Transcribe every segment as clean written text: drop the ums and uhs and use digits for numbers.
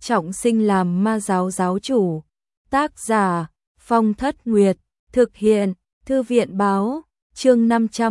trọng sinh làm ma giáo giáo chủ. Tác giả Phong Thất Nguyệt. Thực hiện Thư viện báo. Chương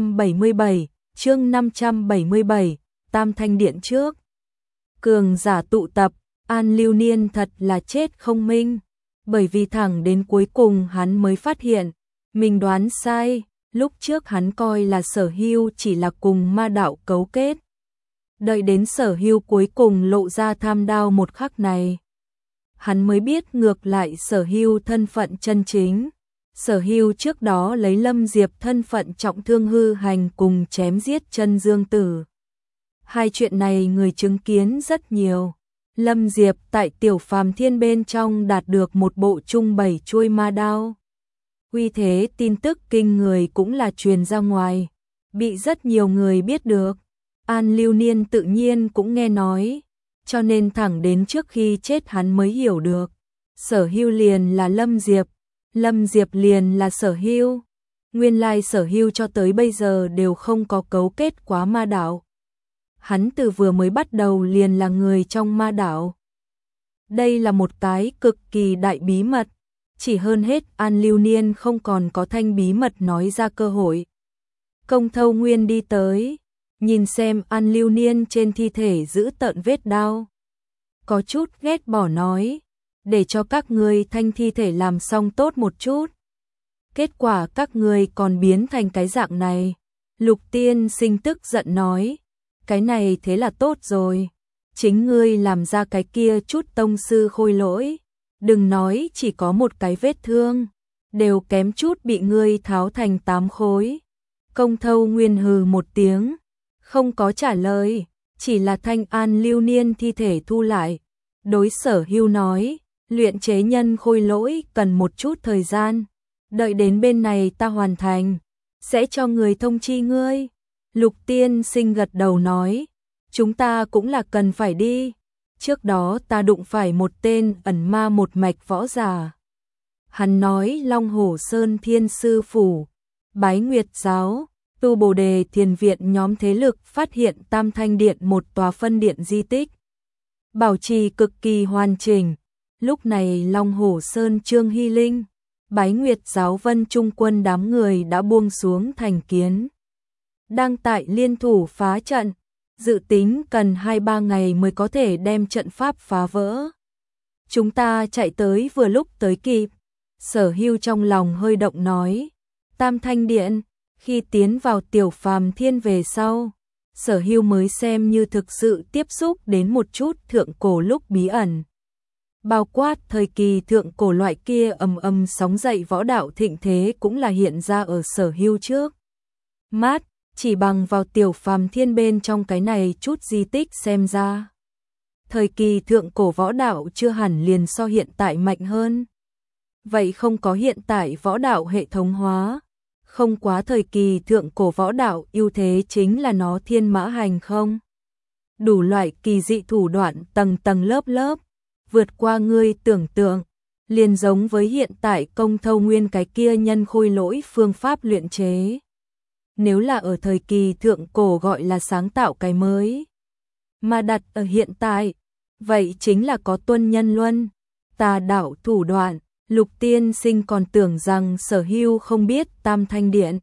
577. Tam Thanh Điện trước. Cường giả tụ tập. An Lưu Niên thật là chết không minh. Bởi vì thẳng đến cuối cùng hắn mới phát hiện mình đoán sai. Lúc trước hắn coi là Sở Hưu chỉ là cùng ma đạo cấu kết. Đợi đến Sở Hưu cuối cùng lộ ra tham đao một khắc này, hắn mới biết ngược lại Sở Hưu thân phận chân chính. Sở Hưu trước đó lấy Lâm Diệp thân phận trọng thương hư hành cùng chém giết Chân Dương Tử. Hai chuyện này người chứng kiến rất nhiều. Lâm Diệp tại Tiểu Phàm Thiên bên trong đạt được một bộ trung 7 chuôi ma đao. Uy thế tin tức kinh người cũng là truyền ra ngoài, bị rất nhiều người biết được. An Lưu Niên tự nhiên cũng nghe nói, cho nên thẳng đến trước khi chết hắn mới hiểu được. Sở Hưu liền là Lâm Diệp, Lâm Diệp liền là Sở Hưu. Nguyên lai Sở Hưu cho tới bây giờ đều không có cấu kết quá ma đạo. Hắn từ vừa mới bắt đầu liền là người trong ma đạo. Đây là một cái cực kỳ đại bí mật. Chỉ hơn hết An Lưu Niên không còn có thanh bí mật nói ra cơ hội. Công Thâu Nguyên đi tới, nhìn xem An Lưu Niên trên thi thể giữ tợn vết đao. Có chút ghét bỏ nói, để cho các ngươi thanh thi thể làm xong tốt một chút. Kết quả các ngươi còn biến thành cái dạng này. Lục Tiên Sinh tức giận nói, cái này thế là tốt rồi. Chính ngươi làm ra cái kia chút tông sư khôi lỗi. Đừng nói chỉ có một cái vết thương, đều kém chút bị ngươi tháo thành 8 khối. Công Thâu Nguyên hừ một tiếng, không có trả lời, chỉ là thanh An Lưu Niên thi thể thu lại. Đối Sở Hưu nói, luyện chế nhân khôi lỗi cần một chút thời gian, đợi đến bên này ta hoàn thành, sẽ cho người thông chi ngươi. Lục Tiên Sinh gật đầu nói, chúng ta cũng là cần phải đi. Trước đó ta đụng phải một tên ẩn ma một mạch võ giả. Hắn nói Long Hổ Sơn Thiên Sư Phủ, Bái Nguyệt Giáo, Tu Bồ Đề Thiền Viện nhóm thế lực phát hiện Tam Thanh Điện một tòa phân điện di tích. Bảo trì cực kỳ hoàn chỉnh. Lúc này Long Hổ Sơn Trương Hy Linh, Bái Nguyệt Giáo Vân Trung Quân đám người đã buông xuống thành kiến. Đang tại liên thủ phá trận. Dự tính cần 2-3 ngày mới có thể đem trận pháp phá vỡ. Chúng ta chạy tới vừa lúc tới kịp. Sở Hưu trong lòng hơi động nói. Tam Thanh Điện, khi tiến vào Tiểu Phàm Thiên về sau, Sở Hưu mới xem như thực sự tiếp xúc đến một chút thượng cổ lúc bí ẩn. Bao quát thời kỳ thượng cổ loại kia ầm sóng dậy võ đạo thịnh thế cũng là hiện ra ở Sở Hưu trước mắt. Chỉ bằng vào Tiểu Phàm Thiên bên trong cái này chút di tích xem ra, thời kỳ thượng cổ võ đạo chưa hẳn liền so hiện tại mạnh hơn. Vậy không có hiện tại võ đạo hệ thống hóa, không quá thời kỳ thượng cổ võ đạo ưu thế chính là nó thiên mã hành không. Đủ loại kỳ dị thủ đoạn tầng tầng lớp lớp, vượt qua ngươi tưởng tượng, liền giống với hiện tại Công Thâu Nguyên cái kia nhân khôi lỗi phương pháp luyện chế. Nếu là ở thời kỳ thượng cổ gọi là sáng tạo cái mới, mà đặt ở hiện tại, vậy chính là có tuân nhân luân, tà đạo thủ đoạn. Lục Tiên Sinh còn tưởng rằng Sở Hưu không biết Tam Thanh Điện.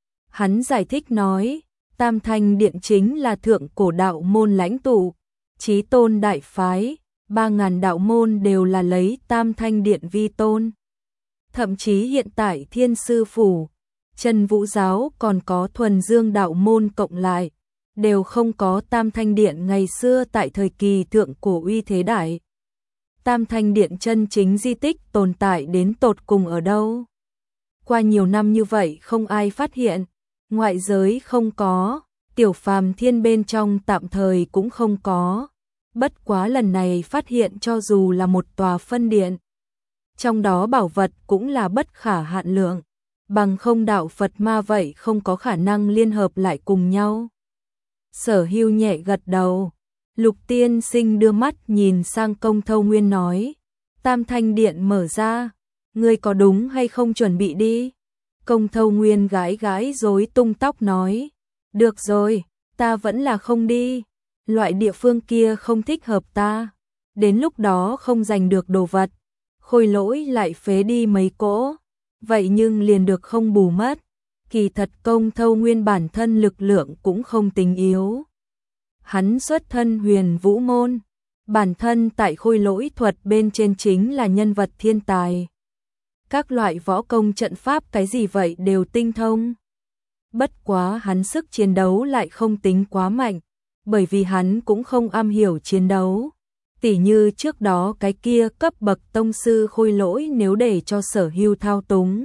Hắn giải thích nói, Tam Thanh Điện chính là thượng cổ đạo môn lãnh tụ, chí tôn đại phái, 3000 đạo môn đều là lấy Tam Thanh Điện vi tôn. Thậm chí hiện tại Thiên Sư Phủ, Trần Vũ Giáo còn có Thuần Dương đạo môn cộng lại, đều không có Tam Thanh Điện ngày xưa tại thời kỳ thượng cổ uy thế đại. Tam Thanh Điện chân chính di tích tồn tại đến tột cùng ở đâu? Qua nhiều năm như vậy không ai phát hiện, ngoại giới không có, Tiểu Phàm Thiên bên trong tạm thời cũng không có. Bất quá lần này phát hiện cho dù là một tòa phân điện, trong đó bảo vật cũng là bất khả hạn lượng. Bằng không đạo Phật ma vậy không có khả năng liên hợp lại cùng nhau. Sở Hưu nhẹ gật đầu. Lục Tiên Sinh đưa mắt nhìn sang Công Thâu Nguyên nói, Tam Thanh Điện mở ra, ngươi có đúng hay không chuẩn bị đi? Công Thâu Nguyên gái gái rối tung tóc nói, được rồi, ta vẫn là không đi, loại địa phương kia không thích hợp ta. đến lúc đó không giành được đồ vật, Khôi Lỗi lại phế đi mấy cỗ, vậy nhưng liền được không bù mất. Kỳ thật Công Thâu Nguyên bản thân lực lượng cũng không tính yếu. Hắn xuất thân Huyền Vũ môn, bản thân tại Khôi Lỗi thuật bên trên chính là nhân vật thiên tài. Các loại võ công trận pháp cái gì vậy đều tinh thông. Bất quá hắn sức chiến đấu lại không tính quá mạnh, bởi vì hắn cũng không am hiểu chiến đấu. Tỉ như trước đó cái kia cấp bậc tông sư Khôi Lỗi nếu để cho Sở Hưu thao túng,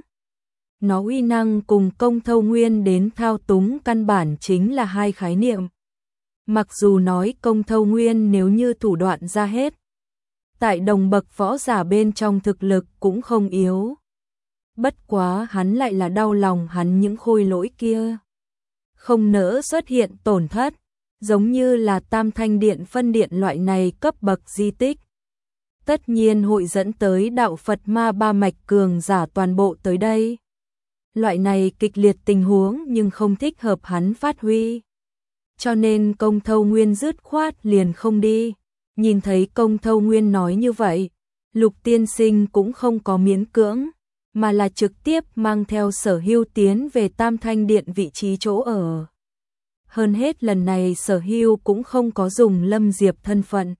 nó uy năng cùng Công Thâu Nguyên đến thao túng căn bản chính là hai khái niệm. Mặc dù nói Công Thâu Nguyên nếu như thủ đoạn ra hết, tại đồng bậc võ giả bên trong thực lực cũng không yếu. Bất quá hắn lại là đau lòng hắn những Khôi Lỗi kia không nỡ xuất hiện tổn thất, giống như là Tam Thanh Điện phân điện loại này cấp bậc di tích. Tất nhiên hội dẫn tới đạo Phật ma ba mạch cường giả toàn bộ tới đây. Loại này kịch liệt tình huống nhưng không thích hợp hắn phát huy. Cho nên Công Thâu Nguyên dứt khoát liền không đi. Nhìn thấy Công Thâu Nguyên nói như vậy, Lục tiên sinh cũng không có miễn cưỡng, mà là trực tiếp mang theo Sở Hưu tiến về Tam Thanh Điện vị trí chỗ ở. Hơn hết lần này Sở Hưu cũng không có dùng Lâm Diệp thân phận,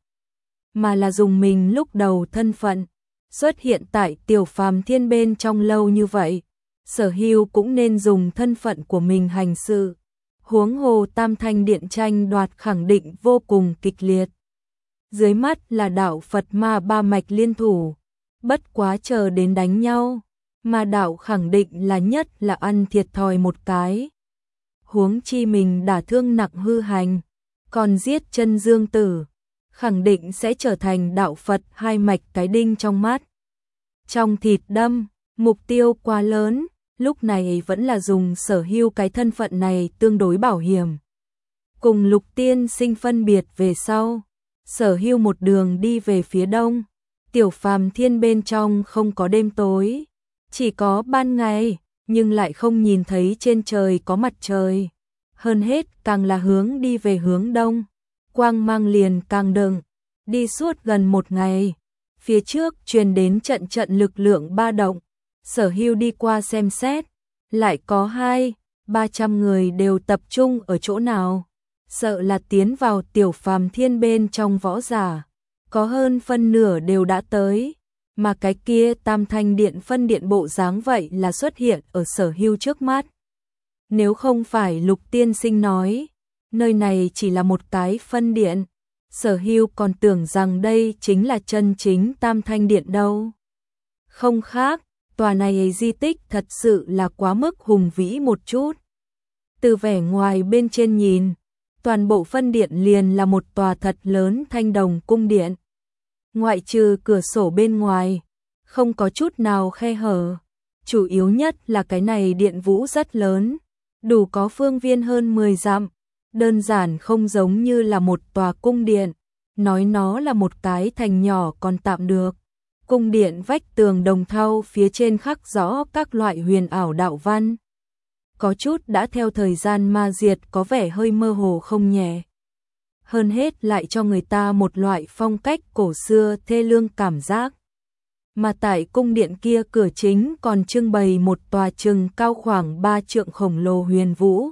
mà là dùng mình lúc đầu thân phận, xuất hiện tại Tiểu Phàm Thiên bên trong lâu như vậy. Sở Hưu cũng nên dùng thân phận của mình hành sự. Huống hồ Tam Thanh Điện tranh đoạt khẳng định vô cùng kịch liệt. Dưới mắt là đạo Phật ma ba mạch liên thủ, bất quá chờ đến đánh nhau, mà đạo khẳng định là nhất là ăn thiệt thòi một cái. Huống chi mình đả thương nặng hư hành, còn giết Chân Dương Tử, khẳng định sẽ trở thành đạo Phật hai mạch cái đinh trong mắt. Trong thịt đâm, mục tiêu quá lớn, lúc này vẫn là dùng Sở Hưu cái thân phận này tương đối bảo hiểm. Cùng Lục tiên sinh phân biệt về sau, Sở Hưu một đường đi về phía đông. Tiểu Phàm Thiên bên trong không có đêm tối, chỉ có ban ngày, nhưng lại không nhìn thấy trên trời có mặt trời. Hơn hết càng là hướng đi về hướng đông, quang mang liền càng đừng. Đi suốt gần một ngày, phía trước truyền đến trận trận lực lượng ba động. Sở Hưu đi qua xem xét, lại có 200-300 người đều tập trung ở chỗ nào. Sợ là tiến vào Tiểu Phàm Thiên bên trong võ giả, có hơn phân nửa đều đã tới, mà cái kia Tam Thanh Điện phân điện bộ dáng vậy là xuất hiện ở Sở Hưu trước mắt. Nếu không phải Lục tiên sinh nói, nơi này chỉ là một cái phân điện, Sở Hưu còn tưởng rằng đây chính là chân chính Tam Thanh Điện đâu. Không khác, tòa này di tích thật sự là quá mức hùng vĩ một chút. Từ vẻ ngoài bên trên nhìn, toàn bộ phân điện liền là một tòa thật lớn thanh đồng cung điện. Ngoại trừ cửa sổ bên ngoài, không có chút nào khe hở. Chủ yếu nhất là cái này điện vũ rất lớn, đủ có phương viên hơn 10 dặm. Đơn giản không giống như là một tòa cung điện, nói nó là một cái thành nhỏ còn tạm được. Cung điện vách tường đồng thau phía trên khắc rõ các loại huyền ảo đạo văn. Có chút đã theo thời gian ma diệt có vẻ hơi mơ hồ không nhẹ. Hơn hết lại cho người ta một loại phong cách cổ xưa thê lương cảm giác. Mà tại cung điện kia cửa chính còn trưng bày một tòa chừng cao khoảng 3 trượng khổng lồ huyền vũ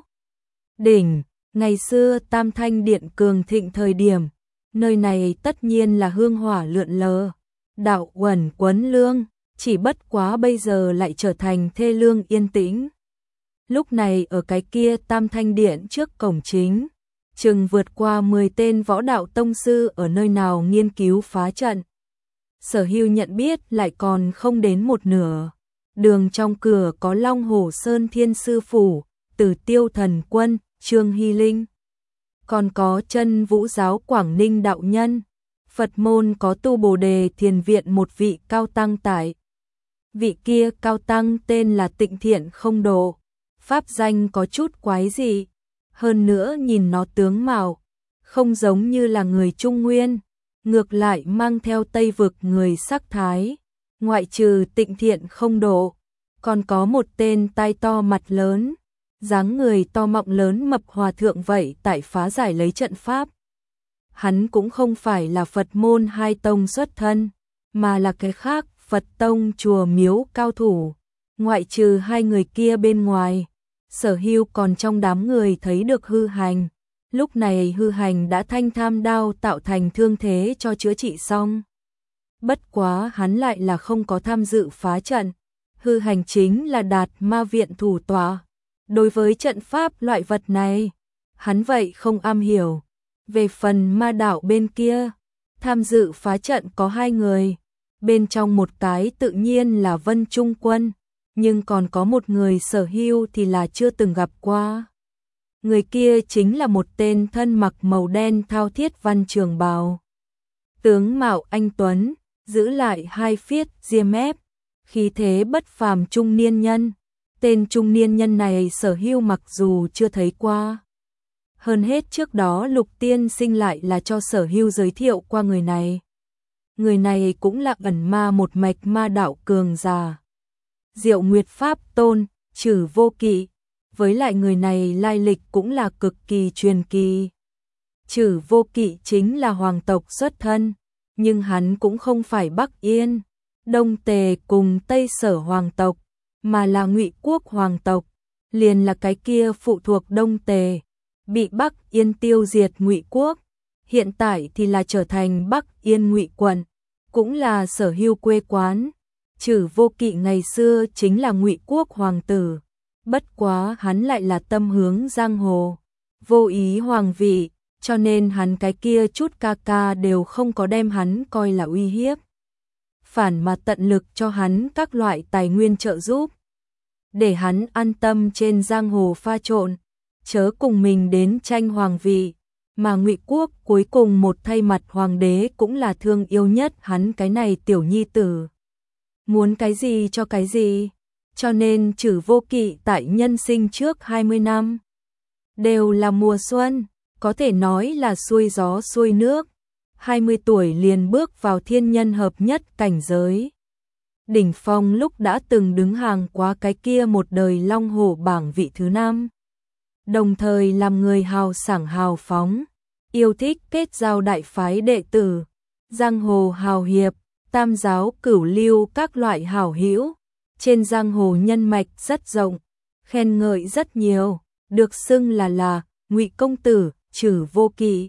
đỉnh. Ngày xưa Tam Thanh Điện cường thịnh thời điểm, nơi này tất nhiên là hương hỏa lượn lờ, đạo uẩn quấn lương, chỉ bất quá bây giờ lại trở thành thê lương yên tĩnh. Lúc này ở cái kia Tam Thanh Điện trước cổng chính, chừng vượt qua 10 tên võ đạo tông sư ở nơi nào nghiên cứu phá trận. Sở Hưu nhận biết lại còn không đến một nửa. Đường trong cửa có Long Hổ Sơn Thiên Sư Phủ, Tử Tiêu Thần Quân, Trương Hy Linh. Còn có Chân Vũ Giáo Quảng Ninh Đạo Nhân. Phật môn có Tu Bồ Đề Thiền Viện một vị cao tăng tại. Vị kia cao tăng tên là Tịnh Thiện Không Độ. Pháp danh có chút quái dị. Hơn nữa nhìn nó tướng mạo, không giống như là người Trung Nguyên. Ngược lại mang theo Tây vực người sắc thái. Ngoại trừ Tịnh Thiện Không Độ, còn có một tên tai to mặt lớn, dáng người to mọng lớn mập hòa thượng vậy tại phá giải lấy trận pháp. hắn cũng không phải là Phật môn hai tông xuất thân, mà là cái khác, Phật tông chùa miếu cao thủ. Ngoại trừ hai người kia bên ngoài, Sở Hưu còn trong đám người thấy được Hư Hành. Lúc này Hư Hành đã thanh tham đao tạo thành thương thế cho chữa trị xong. Bất quá hắn lại là không có tham dự phá trận. Hư Hành chính là Đạt Ma viện thủ tọa. Đối với trận pháp loại vật này, hắn vậy không am hiểu. Về phần ma đạo bên kia, tham dự phá trận có hai người. Bên trong một cái tự nhiên là Vân Trung Quân, nhưng còn có một người Sở Hưu thì là chưa từng gặp qua. Người kia chính là một tên thân mặc màu đen thao thiết văn trường bào. Tướng mạo anh tuấn, giữ lại hai phiết ria mép, khí thế bất phàm trung niên nhân. Tên trung niên nhân này Sở Hưu mặc dù chưa thấy qua. Hơn hết trước đó Lục Tiên Sinh lại là cho Sở Hưu giới thiệu qua người này. Người này cũng là ẩn ma một mạch ma đạo cường giả. Diệu Nguyệt Pháp Tôn, Trử Vô Kỵ. Với lại người này lai lịch cũng là cực kỳ truyền kỳ. Trử Vô Kỵ chính là hoàng tộc xuất thân, nhưng hắn cũng không phải Bắc Yên, Đông Tề cùng Tây Sở hoàng tộc, mà là Ngụy Quốc hoàng tộc, liền là cái kia phụ thuộc Đông Tề, bị Bắc Yên tiêu diệt Ngụy Quốc, hiện tại thì là trở thành Bắc Yên Ngụy quận, cũng là Sở Hưu quê quán. Trử Vô Kỵ ngày xưa chính là Ngụy Quốc hoàng tử, bất quá hắn lại là tâm hướng giang hồ, vô ý hoàng vị, cho nên hắn cái kia chút ca ca đều không có đem hắn coi là uy hiếp. Phản mà tận lực cho hắn các loại tài nguyên trợ giúp, để hắn an tâm trên giang hồ pha trộn, chớ cùng mình đến tranh hoàng vị, mà Ngụy Quốc cuối cùng một thay mặt hoàng đế cũng là thương yêu nhất hắn cái này tiểu nhi tử. Muốn cái gì cho cái gì, cho nên Trử Vô Kỵ tại nhân sinh trước 20 năm đều là mùa xuân, có thể nói là xuôi gió xuôi nước. 20 tuổi liền bước vào thiên nhân hợp nhất cảnh giới. Đỉnh phong lúc đã từng đứng hàng qua cái kia một đời long hổ bảng vị thứ 5. Đồng thời làm người hào sảng hào phóng, yêu thích kết giao đại phái đệ tử, giang hồ hào hiệp, tam giáo cửu lưu các loại hảo hữu. Trên giang hồ nhân mạch rất rộng, khen ngợi rất nhiều, được xưng là Ngụy công tử Trử Vô Kỵ.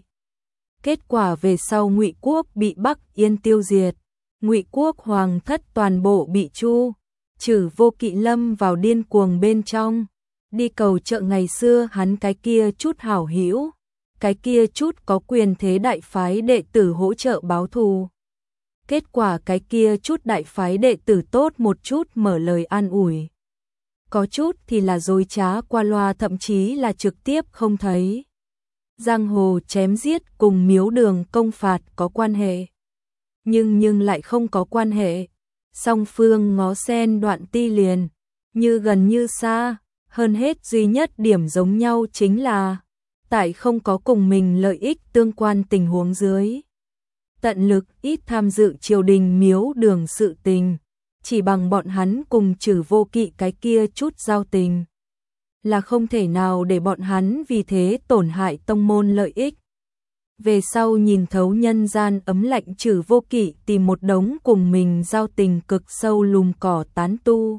Kết quả về sau Ngụy Quốc bị Bắc Yên tiêu diệt, Ngụy Quốc hoàng thất toàn bộ bị tru, Trử Vô Kỵ lâm vào điên cuồng bên trong, đi cầu trợ ngày xưa hắn cái kia chút hảo hữu, cái kia chút có quyền thế đại phái đệ tử hỗ trợ báo thù. Kết quả cái kia chút đại phái đệ tử tốt một chút mở lời an ủi, có chút thì là dối trá qua loa, thậm chí là trực tiếp không thấy. Giang hồ chém giết cùng miếu đường công phạt có quan hệ, nhưng lại không có quan hệ. Song phương ngó sen đoạn ti liền, như gần như xa, hơn hết duy nhất điểm giống nhau chính là tại không có cùng mình lợi ích tương quan tình huống dưới, tận lực ít tham dự triều đình miếu đường sự tình, chỉ bằng bọn hắn cùng Trử Vô Kỵ cái kia chút giao tình, là không thể nào để bọn hắn vì thế tổn hại tông môn lợi ích. Về sau nhìn thấu nhân gian ấm lạnh, Trử Vô Kỵ tìm một đống cùng mình giao tình cực sâu lùm cỏ tán tu.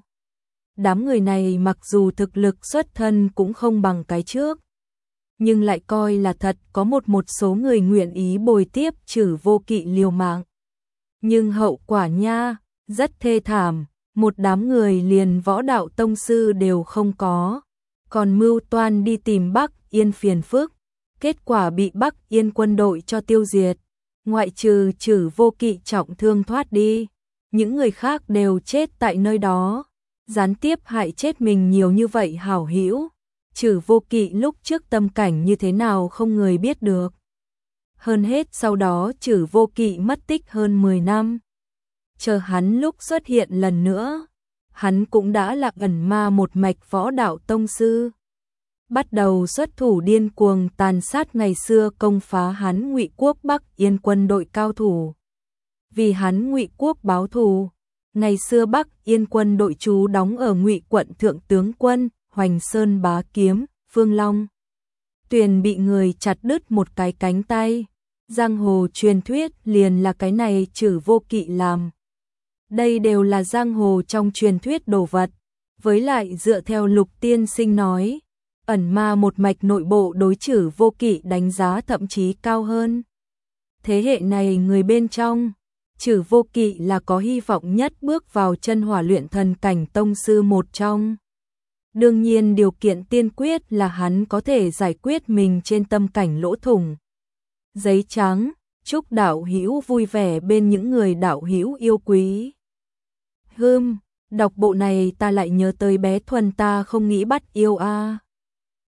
Đám người này mặc dù thực lực xuất thân cũng không bằng cái trước, nhưng lại coi là thật có một số người nguyện ý bồi tiếp Trử Vô Kỵ liều mạng. Nhưng hậu quả nha, rất thê thảm, một đám người liền võ đạo tông sư đều không có, còn mưu toan đi tìm Bắc Yên phiền phức, kết quả bị Bắc Yên quân đội cho tiêu diệt, ngoại trừ Trử Vô Kỵ trọng thương thoát đi, những người khác đều chết tại nơi đó, gián tiếp hại chết mình nhiều như vậy hảo hữu. Trử Vô Kỵ lúc trước tâm cảnh như thế nào không người biết được. Hơn hết sau đó Trử Vô Kỵ mất tích hơn 10 năm. Chờ hắn lúc xuất hiện lần nữa, hắn cũng đã là ẩn ma một mạch võ đạo tông sư. Bắt đầu xuất thủ điên cuồng tàn sát ngày xưa công phá hắn Ngụy Quốc Bắc Yên quân đội cao thủ. Vì hắn Ngụy Quốc báo thù, ngày xưa Bắc Yên quân đội trú đóng ở Ngụy quận thượng tướng quân Hoành Sơn Bá Kiếm, Phương Long Tuyền bị người chặt đứt một cái cánh tay, Giang hồ truyền thuyết liền là cái này Trử Vô Kỵ làm. Đây đều là giang hồ trong truyền thuyết đồ vật. Với lại dựa theo Lục tiên sinh nói, ẩn ma một mạch nội bộ đối Trử Vô Kỵ đánh giá thậm chí cao hơn. Thế hệ này người bên trong, Trử Vô Kỵ là có hy vọng nhất bước vào chân hỏa luyện thần cảnh tông sư một trong. Đương nhiên điều kiện tiên quyết là hắn có thể giải quyết mình trên tâm cảnh lỗ thủng. Giấy trắng, chúc đạo hữu vui vẻ bên những người đạo hữu yêu quý. Đọc bộ này ta lại nhớ tới bé Thuần ta không nghĩ bắt yêu a.